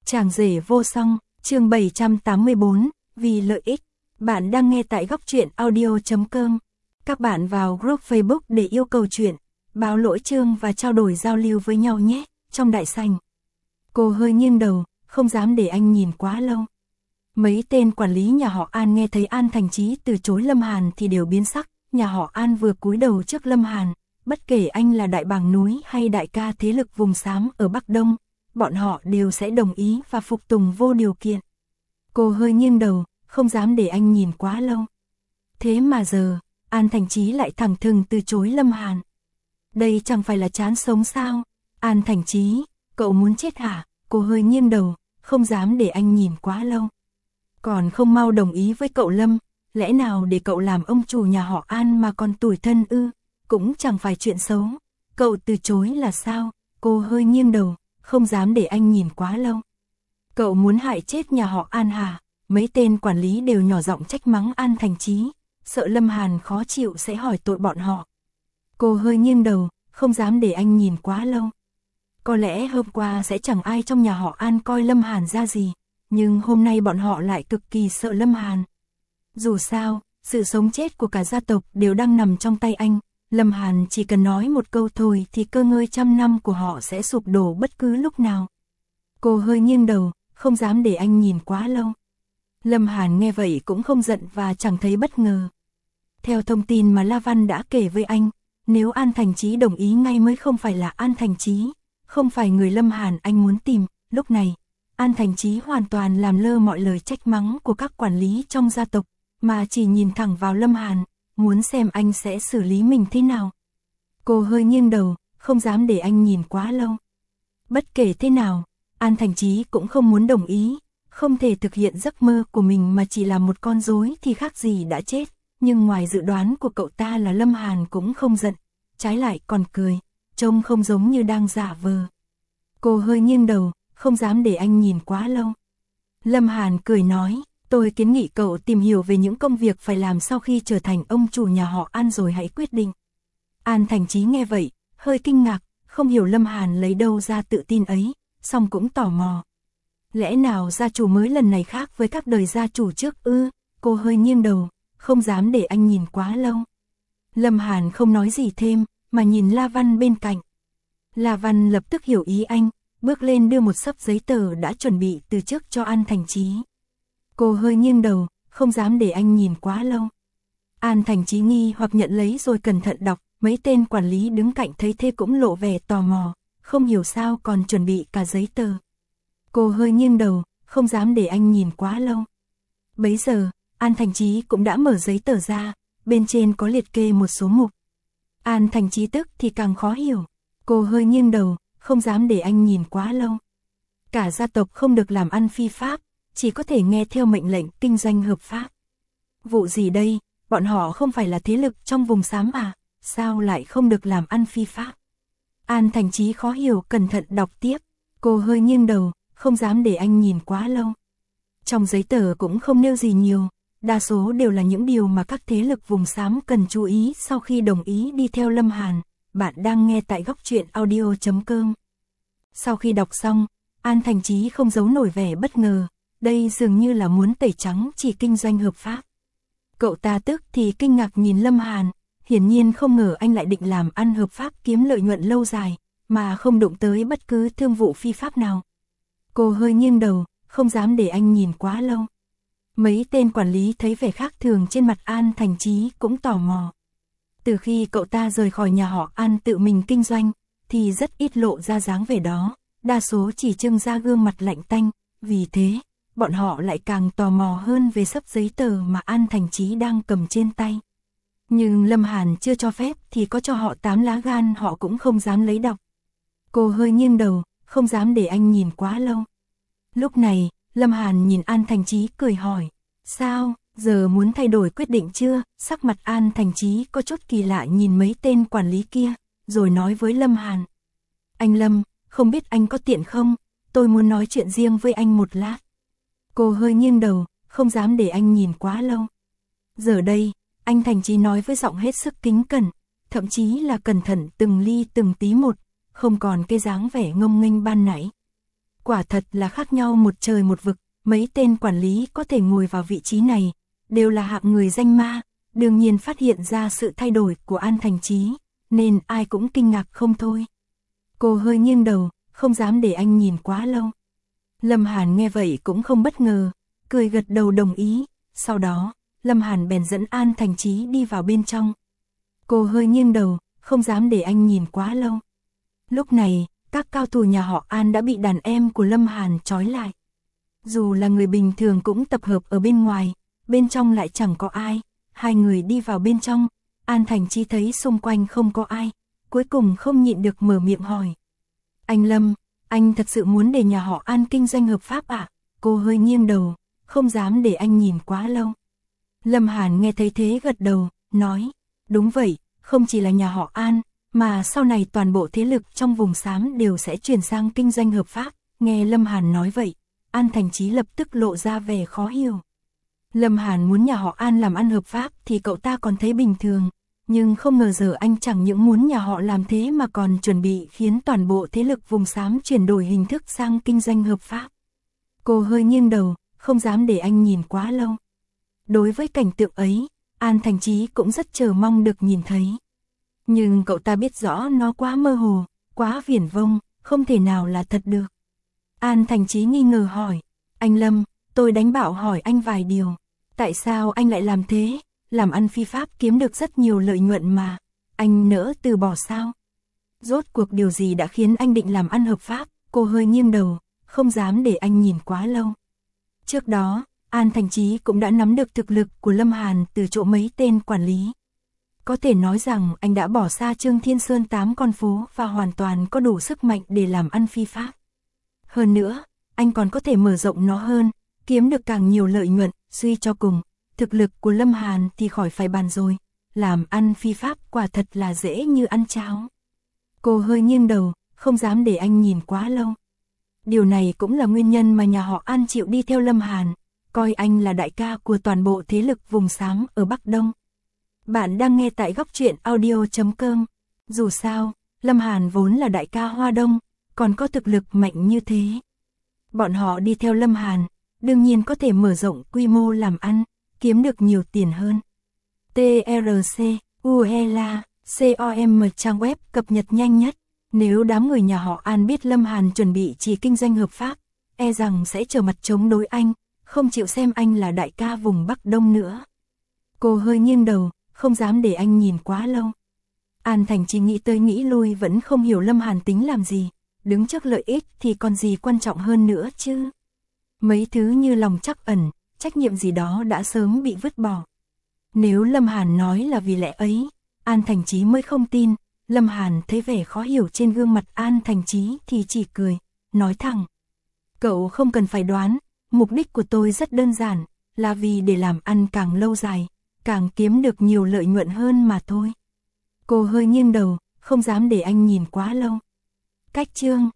Chàng rể vô song, chương 784, vì lợi ích. Bạn đang nghe tại góc truyện audio.com. Các bạn vào group Facebook để yêu cầu chuyện, báo lỗi chương và trao đổi giao lưu với nhau nhé, trong đại sảnh. Cô hơi nghiêng đầu, không dám để anh nhìn quá lâu. Mấy tên quản lý nhà họ An nghe thấy An Thành Chí từ chối Lâm Hàn thì đều biến sắc. Nhà họ An vừa cúi đầu trước Lâm Hàn, bất kể anh là đại bàng núi hay đại ca thế lực vùng xám ở Bắc Đông, bọn họ đều sẽ đồng ý và phục tùng vô điều kiện. Cô hơi nghiêng đầu, không dám để anh nhìn quá lâu. Thế mà giờ, An Thành Chí lại thẳng thừng từ chối Lâm Hàn. Đây chẳng phải là chán sống sao? An Thành Chí, cậu muốn chết hả? Cô hơi nghiêng đầu, không dám để anh nhìn quá lâu. Còn không mau đồng ý với cậu Lâm, lẽ nào để cậu làm ông chủ nhà họ An mà còn tủi thân ư? Cũng chẳng phải chuyện xấu. Cậu từ chối là sao? Cô hơi nghiêng đầu, không dám để anh nhìn quá lâu. Cậu muốn hại chết nhà họ An hả? Mấy tên quản lý đều nhỏ giọng trách mắng An Thành Chí, sợ Lâm Hàn khó chịu sẽ hỏi tội bọn họ. Cô hơi nghiêng đầu, không dám để anh nhìn quá lâu. Có lẽ hôm qua sẽ chẳng ai trong nhà họ An coi Lâm Hàn ra gì, nhưng hôm nay bọn họ lại cực kỳ sợ Lâm Hàn. Dù sao, sự sống chết của cả gia tộc đều đang nằm trong tay anh. Lâm Hàn chỉ cần nói một câu thôi thì cơ ngơi trăm năm của họ sẽ sụp đổ bất cứ lúc nào. Cô hơi nghiêng đầu, không dám để anh nhìn quá lâu. Lâm Hàn nghe vậy cũng không giận và chẳng thấy bất ngờ. Theo thông tin mà La Văn đã kể với anh, nếu An Thành Chí đồng ý ngay mới không phải là An Thành Chí, không phải người Lâm Hàn anh muốn tìm. Lúc này, An Thành Chí hoàn toàn làm lơ mọi lời trách mắng của các quản lý trong gia tộc, mà chỉ nhìn thẳng vào Lâm Hàn, muốn xem anh sẽ xử lý mình thế nào. Cô hơi nghiêng đầu, không dám để anh nhìn quá lâu. Bất kể thế nào, An Thành Chí cũng không muốn đồng ý, không thể thực hiện giấc mơ của mình mà chỉ là một con rối thì khác gì đã chết. Nhưng ngoài dự đoán của cậu ta là Lâm Hàn cũng không giận, trái lại còn cười, trông không giống như đang giả vờ. Cô hơi nghiêng đầu, không dám để anh nhìn quá lâu. Lâm Hàn cười nói, tôi kiến nghị cậu tìm hiểu về những công việc phải làm sau khi trở thành ông chủ nhà họ An rồi hãy quyết định. An Thành Chí nghe vậy, hơi kinh ngạc, không hiểu Lâm Hàn lấy đâu ra tự tin ấy, song cũng tò mò. Lẽ nào gia chủ mới lần này khác với các đời gia chủ trước ư? Cô hơi nghiêng đầu, không dám để anh nhìn quá lâu. Lâm Hàn không nói gì thêm, mà nhìn La Văn bên cạnh. La Văn lập tức hiểu ý anh, bước lên đưa một xấp giấy tờ đã chuẩn bị từ trước cho An Thành Chí. Cô hơi nghiêng đầu, không dám để anh nhìn quá lâu. An Thành Chí nghi hoặc nhận lấy rồi cẩn thận đọc, mấy tên quản lý đứng cạnh thấy thế cũng lộ vẻ tò mò, không hiểu sao còn chuẩn bị cả giấy tờ. Cô hơi nghiêng đầu, không dám để anh nhìn quá lâu. Bấy giờ, An Thành Chí cũng đã mở giấy tờ ra, bên trên có liệt kê một số mục. An Thành Chí tức thì càng khó hiểu. Cô hơi nghiêng đầu, không dám để anh nhìn quá lâu. Cả gia tộc không được làm ăn phi pháp, chỉ có thể nghe theo mệnh lệnh kinh doanh hợp pháp. Vụ gì đây, bọn họ không phải là thế lực trong vùng xám à, sao lại không được làm ăn phi pháp? An Thành Chí khó hiểu cẩn thận đọc tiếp, cô hơi nghiêng đầu, không dám để anh nhìn quá lâu. Trong giấy tờ cũng không nêu gì nhiều, đa số đều là những điều mà các thế lực vùng xám cần chú ý sau khi đồng ý đi theo Lâm Hàn. Bạn đang nghe tại góc truyện audio.com. Sau khi đọc xong, An Thành Chí không giấu nổi vẻ bất ngờ, đây dường như là muốn tẩy trắng chỉ kinh doanh hợp pháp. Cậu ta tức thì kinh ngạc nhìn Lâm Hàn, hiển nhiên không ngờ anh lại định làm ăn hợp pháp kiếm lợi nhuận lâu dài, mà không đụng tới bất cứ thương vụ phi pháp nào. Cô hơi nghiêng đầu, không dám để anh nhìn quá lâu. Mấy tên quản lý thấy vẻ khác thường trên mặt An Thành Chí cũng tò mò. Từ khi cậu ta rời khỏi nhà họ An tự mình kinh doanh, thì rất ít lộ ra dáng vẻ đó, đa số chỉ trưng ra gương mặt lạnh tanh, vì thế, bọn họ lại càng tò mò hơn về xấp giấy tờ mà An Thành Chí đang cầm trên tay. Nhưng Lâm Hàn chưa cho phép thì có cho họ 8 lá gan họ cũng không dám lấy đọc. Cô hơi nghiêng đầu, không dám để anh nhìn quá lâu. Lúc này, Lâm Hàn nhìn An Thành Chí cười hỏi, sao, giờ muốn thay đổi quyết định chưa? Sắc mặt An Thành Chí có chút kỳ lạ nhìn mấy tên quản lý kia, rồi nói với Lâm Hàn. Anh Lâm, không biết anh có tiện không? Tôi muốn nói chuyện riêng với anh một lát. Cô hơi nghiêng đầu, không dám để anh nhìn quá lâu. Giờ đây, anh Thành Chí nói với giọng hết sức kính cẩn, thậm chí là cẩn thận từng ly từng tí một, không còn cái dáng vẻ ngông nghênh ban nãy. quả thật là khác nhau một trời một vực, mấy tên quản lý có thể ngồi vào vị trí này, đều là hạng người danh ma, đương nhiên phát hiện ra sự thay đổi của An Thành Chí, nên ai cũng kinh ngạc không thôi. Cô hơi nghiêng đầu, không dám để anh nhìn quá lâu. Lâm Hàn nghe vậy cũng không bất ngờ, cười gật đầu đồng ý, sau đó, Lâm Hàn bèn dẫn An Thành Chí đi vào bên trong. Cô hơi nghiêng đầu, không dám để anh nhìn quá lâu. Lúc này, các cao thủ nhà họ An đã bị đàn em của Lâm Hàn trói lại. Dù là người bình thường cũng tập hợp ở bên ngoài, bên trong lại chẳng có ai. Hai người đi vào bên trong, An Thành Chí thấy xung quanh không có ai, cuối cùng không nhịn được mở miệng hỏi. Anh Lâm, anh thật sự muốn để nhà họ An kinh doanh hợp pháp ạ? Cô hơi nghiêng đầu, không dám để anh nhìn quá lâu. Lâm Hàn nghe thấy thế gật đầu, nói, đúng vậy, không chỉ là nhà họ An, mà sau này toàn bộ thế lực trong vùng xám đều sẽ chuyển sang kinh doanh hợp pháp. Nghe Lâm Hàn nói vậy, An Thành Chí lập tức lộ ra vẻ khó hiểu. Lâm Hàn muốn nhà họ An làm ăn hợp pháp thì cậu ta còn thấy bình thường, nhưng không ngờ giờ anh chẳng những muốn nhà họ làm thế mà còn chuẩn bị khiến toàn bộ thế lực vùng xám chuyển đổi hình thức sang kinh doanh hợp pháp. Cô hơi nghiêng đầu, không dám để anh nhìn quá lâu. Đối với cảnh tượng ấy, An Thành Chí cũng rất chờ mong được nhìn thấy. Nhưng cậu ta biết rõ nó quá mơ hồ, quá viển vông, không thể nào là thật được. An Thành Chí nghi ngờ hỏi, anh Lâm, tôi đánh bảo hỏi anh vài điều. Tại sao anh lại làm thế? Làm ăn phi pháp kiếm được rất nhiều lợi nhuận mà. Anh nỡ từ bỏ sao? Rốt cuộc điều gì đã khiến anh định làm ăn hợp pháp? Cô hơi nghiêng đầu, không dám để anh nhìn quá lâu. Trước đó, An Thành Chí cũng đã nắm được thực lực của Lâm Hàn từ chỗ mấy tên quản lý. Có thể nói rằng anh đã bỏ xa Trương Thiên Sơn 8 con phố và hoàn toàn có đủ sức mạnh để làm ăn phi pháp. Hơn nữa, anh còn có thể mở rộng nó hơn, kiếm được càng nhiều lợi nhuận, suy cho cùng. Thực lực của Lâm Hàn thì khỏi phải bàn rồi, làm ăn phi pháp quả thật là dễ như ăn cháo. Cô hơi nghiêng đầu, không dám để anh nhìn quá lâu. Điều này cũng là nguyên nhân mà nhà họ An chịu đi theo Lâm Hàn, coi anh là đại ca của toàn bộ thế lực vùng xám ở Bắc Đông. Bạn đang nghe tại góc truyện audio.com. Dù sao, Lâm Hàn vốn là đại ca Hoa Đông, còn có thực lực mạnh như thế. Bọn họ đi theo Lâm Hàn, đương nhiên có thể mở rộng quy mô làm ăn, kiếm được nhiều tiền hơn. TRC, UELA, COM trang web cập nhật nhanh nhất. Nếu đám người nhà họ An biết Lâm Hàn chuẩn bị chỉ kinh doanh hợp pháp, e rằng sẽ trở mặt chống đối anh, không chịu xem anh là đại ca vùng Bắc Đông nữa. Cô hơi nghiêng đầu, không dám để anh nhìn quá lâu. An Thành chỉ nghĩ tới nghĩ lui vẫn không hiểu Lâm Hàn tính làm gì, đứng trước lợi ích thì còn gì quan trọng hơn nữa chứ. Mấy thứ như lòng trắc ẩn, trách nhiệm gì đó đã sớm bị vứt bỏ. Nếu Lâm Hàn nói là vì lẽ ấy, An Thành Chí mới không tin. Lâm Hàn thấy vẻ khó hiểu trên gương mặt An Thành Chí thì chỉ cười, nói thẳng. Cậu không cần phải đoán, mục đích của tôi rất đơn giản, là vì để làm ăn càng lâu dài, càng kiếm được nhiều lợi nhuận hơn mà thôi. Cô hơi nghiêng đầu, không dám để anh nhìn quá lâu. Cách chương